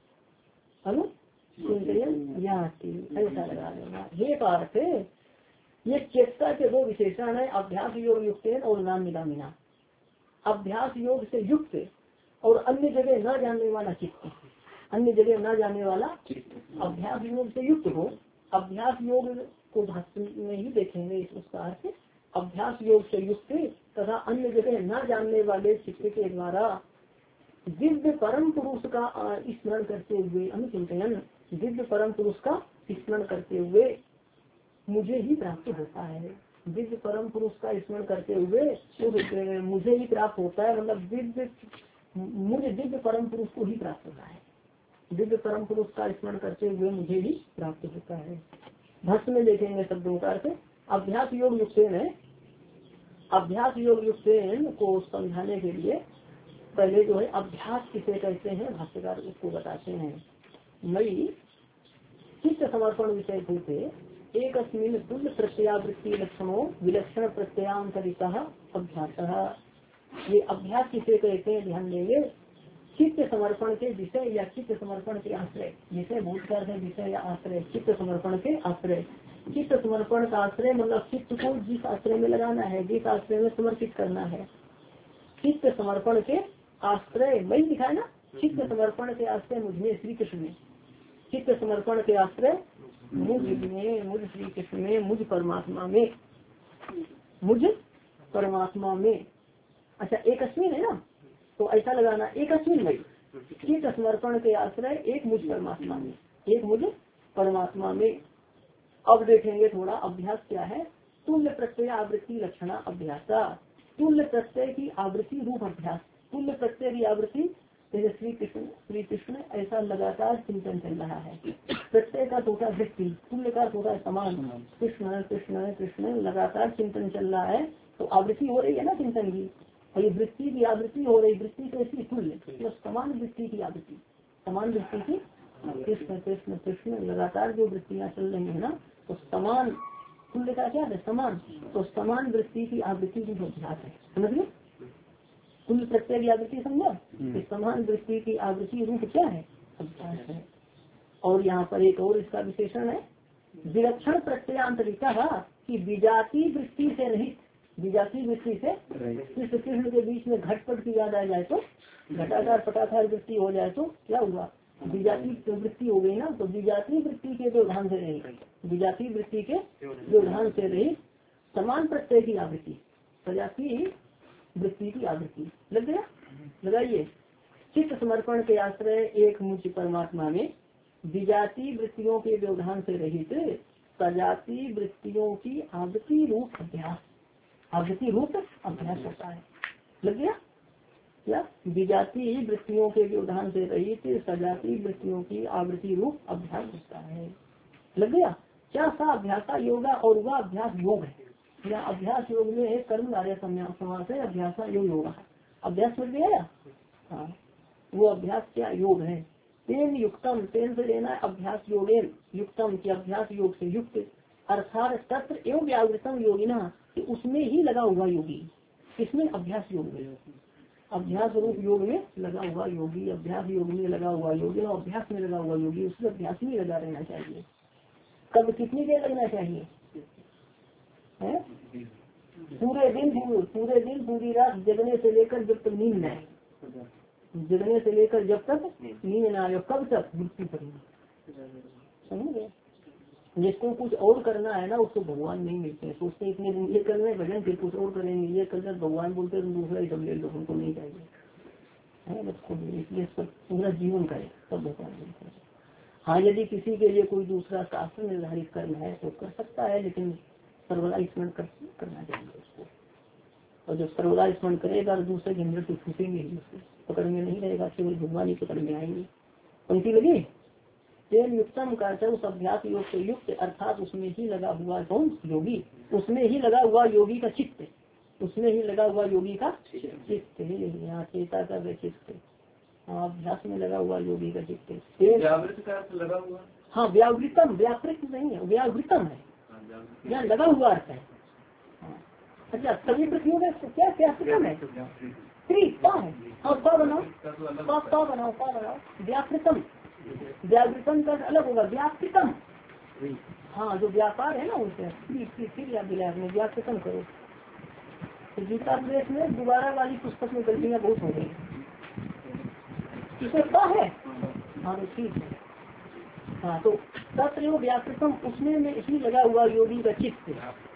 S1: अनुचिंतयन् याति ऐसा लगा देना। हे पार्थ ये चेष्टा के दो विशेषण है, अभ्यास योग युक्तेन और नान्यगामिना। अभ्यास योग से युक्त और अन्य जगह न जानने वाला चित्त, अन्य जगह न जाने वाला अभ्यास योग से युक्त हो। अभ्यास योग को भाष्य में ही देखेंगे उसका अर्थ। अभ्यास योग से युक्त तथा अन्य जगह न जानने वाले चित्त के द्वारा दिव्य परम पुरुष का स्मरण करते हुए अनुचिंतन दिव्य परम पुरुष का स्मरण करते हुए मुझे ही प्राप्त होता है। दिव्य परम पुरुष का स्मरण करते हुए मुझे ही प्राप्त होता है, मतलब दिव्य मुझे दिव्य परम पुरुष को ही प्राप्त होता है। दिव्य परम पुरुष का स्मरण करते हुए मुझे ही प्राप्त होता है। भस्म में देखेंगे शब्दों का अर्थ। अभ्यास योग युक्तेन है, अभ्यास योग युक्तेन को समझाने के लिए पहले जो है अभ्यास किसे कहते हैं भाष्यकार उसको बताते हैं। मई चित्त समर्पण विषय भूते एक अस्मिन तुल्य प्रत्ययावृत्ति लक्षणों विलक्षण प्रत्ययांतरिता अभ्यास। ये अभ्यास किसे कहते हैं ध्यान देंगे। चित्त समर्पण के विषय या चित्त समर्पण के आश्रय, विषय भूतकाल है विषय या आश्रय, चित्त समर्पण के आश्रय। चित्त समर्पण का आश्रय मतलब चित्त को जिस आश्रय में लगाना है, जिस आश्रय में समर्पित करना है। चित्त समर्पण के आश्रय वही लिखा है ना, चित्त समर्पण के आश्रय मुझमें श्री कृष्ण में, चित्त समर्पण के आश्रय मुझ में, मुझ श्री कृष्ण में, मुझ परमात्मा में, मुझ परमात्मा में। अच्छा एक अस्मिन है ना, तो ऐसा लगाना एक अस्मिन में चित्त समर्पण के आश्रय एक मुझ परमात्मा में, एक मुझ परमात्मा में। अब देखेंगे थोड़ा अभ्यास क्या है। तुल्य प्रत्यय आवृत्ति लक्षणा अभ्यास। तुल्य प्रत्यय की आवृत्ति रूप अभ्यास। तुल्य प्रत्यय की आवृत्ति जैसे श्री कृष्ण श्री कृष्ण ऐसा लगातार चिंतन चल रहा है। प्रत्यय का छोटा वृत्ति, तुल्य का छोटा समान, कृष्ण कृष्ण कृष्ण लगातार चिंतन चल रहा है, तो आवृत्ति हो रही है ना चिंतन की। और ये वृत्ति की आवृत्ति हो रही, वृत्ति कैसी तुल्य, तो समान वृत्ति की आवृत्ति, समान वृत्ति की कृष्ण कृष्ण कृष्ण लगातार जो वृत्तियाँ चल रही है ना, तो समान तुल्य का क्या है समान, तो समान वृत्ति की आवृत्ति की अभ्यास है। समझिए कुल प्रत्यय की आवृत्ति समझा, समान वृत्ति की आवृत्ति रूप क्या है अभ्यास है। और यहाँ पर एक और इसका विशेषण है विलक्षण प्रत्ययांतरिका कि विजाति वृत्ति से रहित, विजाति वृत्ति से कृष्ण कृष्ण के बीच में घटपट की याद आ जाए तो घटाकार पटाकार वृत्ति हो जाए तो क्या हुआ, विजाति वृत्ति हो गई ना। तो विजाति वृत्ति के व्यवधान से रही, विजाति वृत्ति के व्यवधान से रही समान प्रत्यय की आवृत्ति, सजाती वृत्ति की आवृत्ति। लग गया, लगाइए। चित्त समर्पण के आश्रय एक मुझ परमात्मा में विजाति वृत्तियों के व्यवधान से रहित सजाती वृत्तियों की आवृत्ति रूप अभ्यास, आवृत्ति रूप अभ्यास होता है। लग गया क्या, विजाति वृत्तियों के व्यवधान से रहित सजाती वृत्तियों की आवृत्ति रूप अभ्यास होता है। लग गया क्या, सा अभ्यासा योगा और वह अभ्यास योग है। या अभ्यास योग में एक कर्म कार्य समास है, अभ्यास योग होगा, अभ्यास मिल गया। हाँ वो अभ्यास क्या योग है। तेन युक्तम, तेन से लेना अभ्यास योगेन युक्तम की अभ्यास योग से युक्त, अर्थात तत्र एवं व्यावृतम योगिना कि उसमें ही लगा हुआ योगी, किसमें अभ्यास योग में, अभ्यास रूप योग में लगा हुआ योगी, अभ्यास योग में लगा हुआ योगी और अभ्यास में लगा हुआ योगी, उसमें अभ्यास में लगा रहना चाहिए। कब कितनी देर लगना चाहिए है? पूरे दिन, पूरे दिन पूरी रात जगने से लेकर जब तक नींद न आए, जगने से लेकर जब तक नींद न आए, कब तक मृत्यु करेंगे, समझ गए। जिसको कुछ और करना है ना उसको भगवान नहीं मिलते हैं, सोचते इतने दिन ये करने भजन फिर कुछ और करेंगे, ये करना भगवान बोलते तुम दूसरा ही सब ले लो, हमको नहीं चाहिए है उसको, इसलिए सब पूरा जीवन करे सब भगवान मिलते हैं। हाँ यदि किसी के लिए कोई दूसरा शास्त्र निर्धारित करना है तो कर सकता है, लेकिन सर्वदा स्मरण कर, करना चाहिए उसको। और जब सर्वदा स्मरण करेगा तो दूसरे के अंदर से फूसेंगे ही, उसको पकड़ में नहीं रहेगा, केवल भगवान ही पकड़ में आएंगे। पंक्ति लगी तेल युक्तम का उस अभ्यास योग से युक्त, अर्थात उसमें ही लगा हुआ कौन योगी, उसमें ही लगा हुआ योगी का चित्त, उसमें ही लगा हुआ योगी का चित्त, यहाँ चेता का चित्त, हाँ अभ्यास में लगा हुआ योगी का चित्त
S2: लगा हुआ।
S1: हाँ व्यावृतम, व्यापृत नहीं है, व्यावृतम है, यहाँ लगा हुआ अर्थ है। अच्छा सभी पृथ्वी में क्या व्यापृतम है, त्रि का है, हाँ का बनाओ का बनाओ का बनाओ व्यापृतम, व्यावृतम का अलग होगा व्यापृतम, हाँ जो व्यापार है ना उसे फिर याद दिलाया आपने, व्यापृतम करो। तो गीता प्रेस में दोबारा वाली पुस्तक में गलतियाँ बहुत हो गई, इसे का है, हाँ तो ठीक है, हाँ तो तत्र व्यापृतम उसमें में इसमें लगा हुआ योगी का चित्त,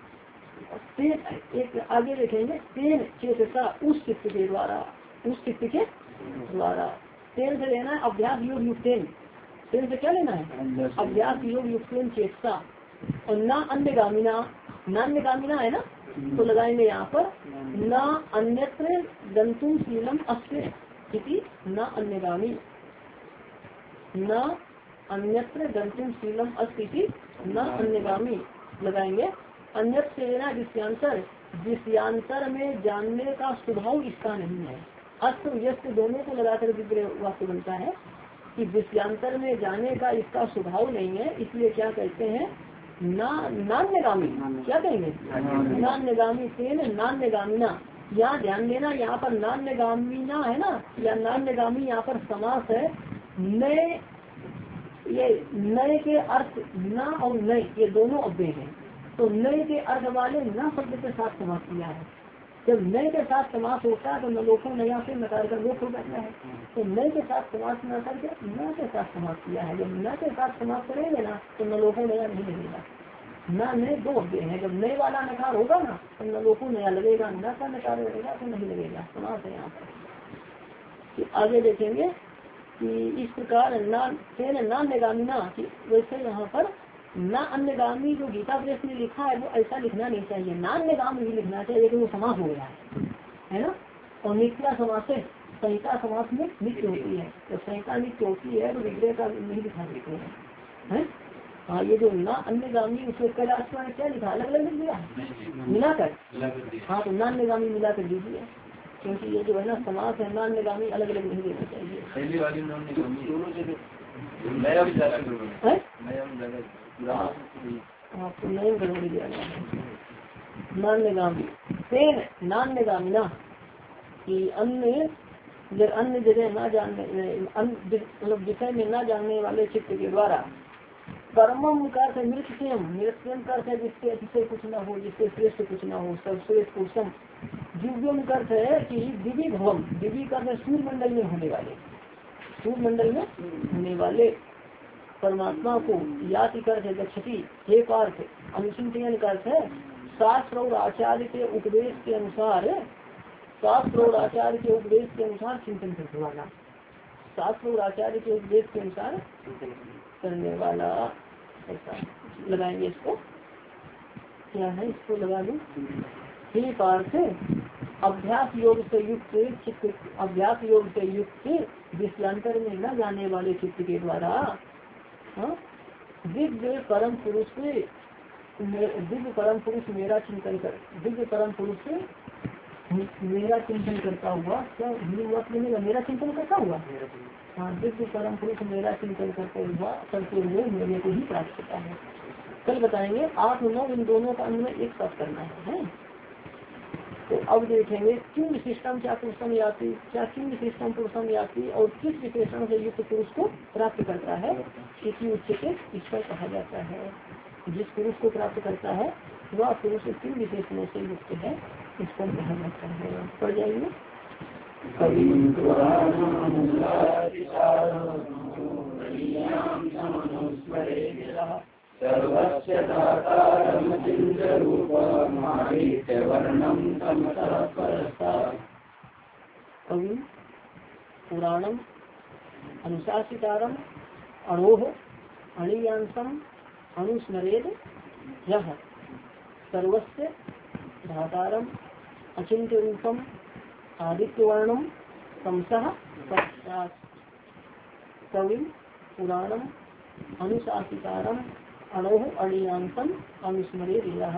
S1: एक आगे देखेंगे तेन चेतसा उस चित्त के द्वारा, उस चित्त के द्वारा, तेन से लेना है अभ्यास योग युक्तेन, तेन से क्या लेना है अभ्यास योग युक्तेन चेतसा, और ना अन्यगामिना, नान्यगामिना है ना तो लगाएंगे यहाँ पर ना अन्यत्र गंतुम शीलम अस्ते इति, ना अन्यगामी, ना अन्यत्र गंतुम शीलम अस्ति, ना अन्यगामी लगाएंगे। अन्यत्र से लेना विषयांतर, विषयांतर में जानने का स्वभाव इसका नहीं है, अस्त्र व्यस्त दोनों को लगाकर विग्रह वाक्य बनता है कि विषयांतर में जाने का इसका स्वभाव नहीं है, इसलिए क्या कहते हैं ना नान्यगामी, क्या कहेंगे नान्यगामी, तेन नान्यगामिना, यहाँ ध्यान देना यहाँ पर नान्यगामिना है ना, या नान्यगामी यहाँ पर समास है, नए ये नए के अर्थ न और नए ये दोनों अव्यय हैं, तो नए के अर्थ वाले न शब्द के साथ समास किया है, जब नए के साथ समास होता है तो नलोको नया से नकार कर लोक हो जाता है, तो नए के साथ समास न करके न के साथ समास किया है, जब न के साथ समास करेंगे ना तो नलोको नया नहीं लगेगा, न नए दो अव्यय हैं, जब नए वाला नकार होगा ना तो नलोको नया लगेगा, न का नकार लगेगा तो नहीं लगेगा, समास है यहाँ पर। आगे देखेंगे कि इस प्रकार न नान्यगामिना, वैसे यहाँ पर न अन्यगामी जो गीता प्रेस में लिखा है वो ऐसा लिखना नहीं चाहिए, नान्यगामी ही लिखना चाहिए, लेकिन वो समास हो गया है है ना। और नित्या समास से संहिता समास में नित्य होती है, तो संहिता नित्य होती है तो विग्रह का नहीं दिखा देते हैं है? हाँ ये जो ना अन्यगामी उसमें कैलाश में क्या लिखा, अलग अलग लिख दिया मिलाकर, हाँ तो नान्यगामी मिलाकर दीजिए, क्योंकि ये जो है ना समास है नान्यगामी अलग अलग नहीं देना चाहिए, आपको नयन करोगे दिया गया नान्यगामी, तेन नान्यगामिना कि अन्य जब अन्य जगह ना जानने मतलब विषय में ना जानने वाले चित्त के द्वारा, कर्मम कर मृत्यम, मृत्यम कर है जिससे अतिशय कुछ ना हो, जिससे श्रेष्ठ कुछ ना हो, सर्वश्रेष्ठ पुरुषम, दिव्यम अर्थ है कि दिव्य भवम, दिव्य कर सूर्य मंडल में होने वाले, सूर्य मंडल में होने वाले परमात्मा को याति कर गच्छति, हे पार्थ अनुचिंतन अर्थ है शास्त्र और आचार्य के उपदेश के अनुसार, शास्त्र और आचार्य के उपदेश के अनुसार चिंतन करने वाला, शास्त्र और आचार्य के उपदेश के अनुसार करने वाला, ऐसा लगाएंगे इसको, क्या है इसको लगा दो, हे पार्थ अभ्यास योग से युक्त चित्त, अभ्यास योग से युक्त विषयांतर में न जाने वाले चित्त के द्वारा दिव्य परम पुरुष से, दिव्य परम पुरुष मेरा चिंतन कर, दिव्य परम पुरुष से मेरा चिंतन करता हुआ, क्या हुआ मेरा चिंतन करता हुआ, हाँ दिव्य परम पुरुष मेरा चिंतन करते हुआ करते हुए मेरे को ही प्राप्त करता है। कल बताएंगे आठ नौ इन दोनों का अन्वय एक साथ करना है, है? तो अब देखेंगे किन विशिष्टम क्या पुरुषम याति, क्या किन विशिष्टम पुरुषम याति और किस विशेषण से युक्त पुरुष को प्राप्त करता है, इसी उच्चते ईश्वर कहा जाता है। जिस पुरुष को प्राप्त करता है वह पुरुष किन विशेषणों से युक्त है, इसको कहा जाता है। पढ़ जाइए। सर्वस्य दातारं चिन्तरूपमादित्यवर्णं तमसः परस्तात्। कवि पुराणम अनुशासितारम अणोः अणियांसम अनुस्मरेद यः सर्वस्य धातारम अचिंत्य रूपम आदित्यवर्णम तमसः पश्चात्। कवि पुराणम अनुशासितारम अणोः अणियांसम अनुस्मरेद यः।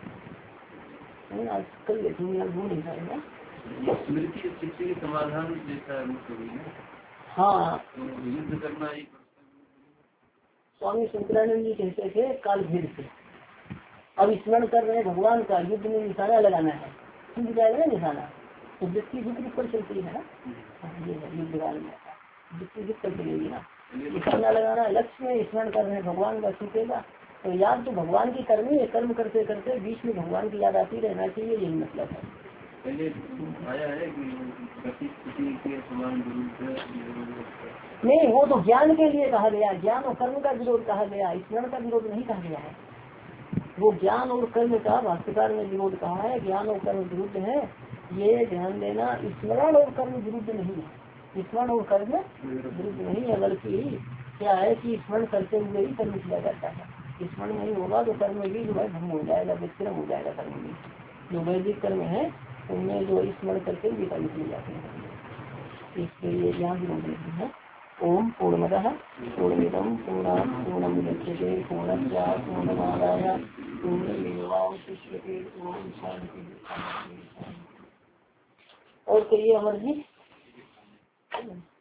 S1: आज कल लेकिन यार वो नहीं पाएगा।
S2: स्मृति शिक्षे के समाधान जैसा
S1: हाँ,
S2: तो युद्ध करना एक
S1: स्वामी शंकरानंद जी कहते थे काल भेद से अब स्मरण कर रहे हैं भगवान का, युद्ध में निशाना लगाना है, टूट जाएगा ना निशाना तो वृत्ति विकृत पर चलती है ना। ये है युद्ध काल में वृत्ति विकृत पर चलेगी ना, निशाना लगाना लक्ष्य में स्मरण कर रहे हैं भगवान का, छूटेगा तो याद तो भगवान की करनी है, कर्म करते करते बीच में भगवान की याद आती रहना चाहिए, यही मतलब है।
S2: पहले आया है कि किसी के समान
S1: नहीं, वो तो ज्ञान के लिए कहा गया, ज्ञान और कर्म का विरोध कहा गया, स्मरण का विरोध नहीं कहा गया है। वो ज्ञान और कर्म का भाष्यकार ने विरोध कहा है, ज्ञान और कर्म विरुद्ध है, ये ध्यान देना। स्मरण और कर्म विरुद्ध नहीं है, स्मरण और कर्म विरुद्ध नहीं है, बल्कि क्या है कि स्मरण करते हुए ही कर्म किया जाता है। स्मरण नहीं होगा तो कर्म भी जो है भंग हो जाएगा, विक्रम हो जाएगा कर्म भी। जो वैदिक कर्म है उनमें जो स्मरण करके भी कर्म किए जाते हैं, इसके लिए यहाँ विरोध नहीं है। ओम पूर्णमदः पूर्णमिदं पूर्णात् पूर्णमुदच्यते पूर्णस्य पूर्णमादाय पूर्णमेवावशिष्यते। ओम शांति। और करिए अमर जी।